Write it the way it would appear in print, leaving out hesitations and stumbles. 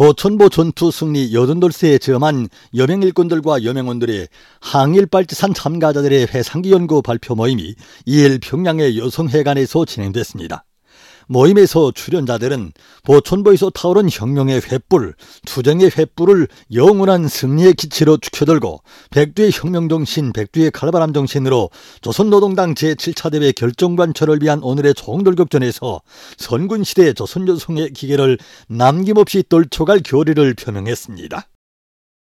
보천보 전투 승리 88세에 저만 여명일꾼들과 여명원들의 항일발지산 참가자들의 회상기 연구 발표 모임이 2일 평양의 여성회관에서 진행됐습니다. 모임에서 출연자들은 보천보에서 타오른 혁명의 횃불, 투쟁의 횃불을 영원한 승리의 기치로 축혀들고 백두의 혁명정신, 백두의 칼바람 정신으로 조선노동당 제7차 대회 결정관철을 위한 오늘의 총돌격전에서 선군시대 조선여성의 기계를 남김없이 떨쳐갈 결의를 표명했습니다.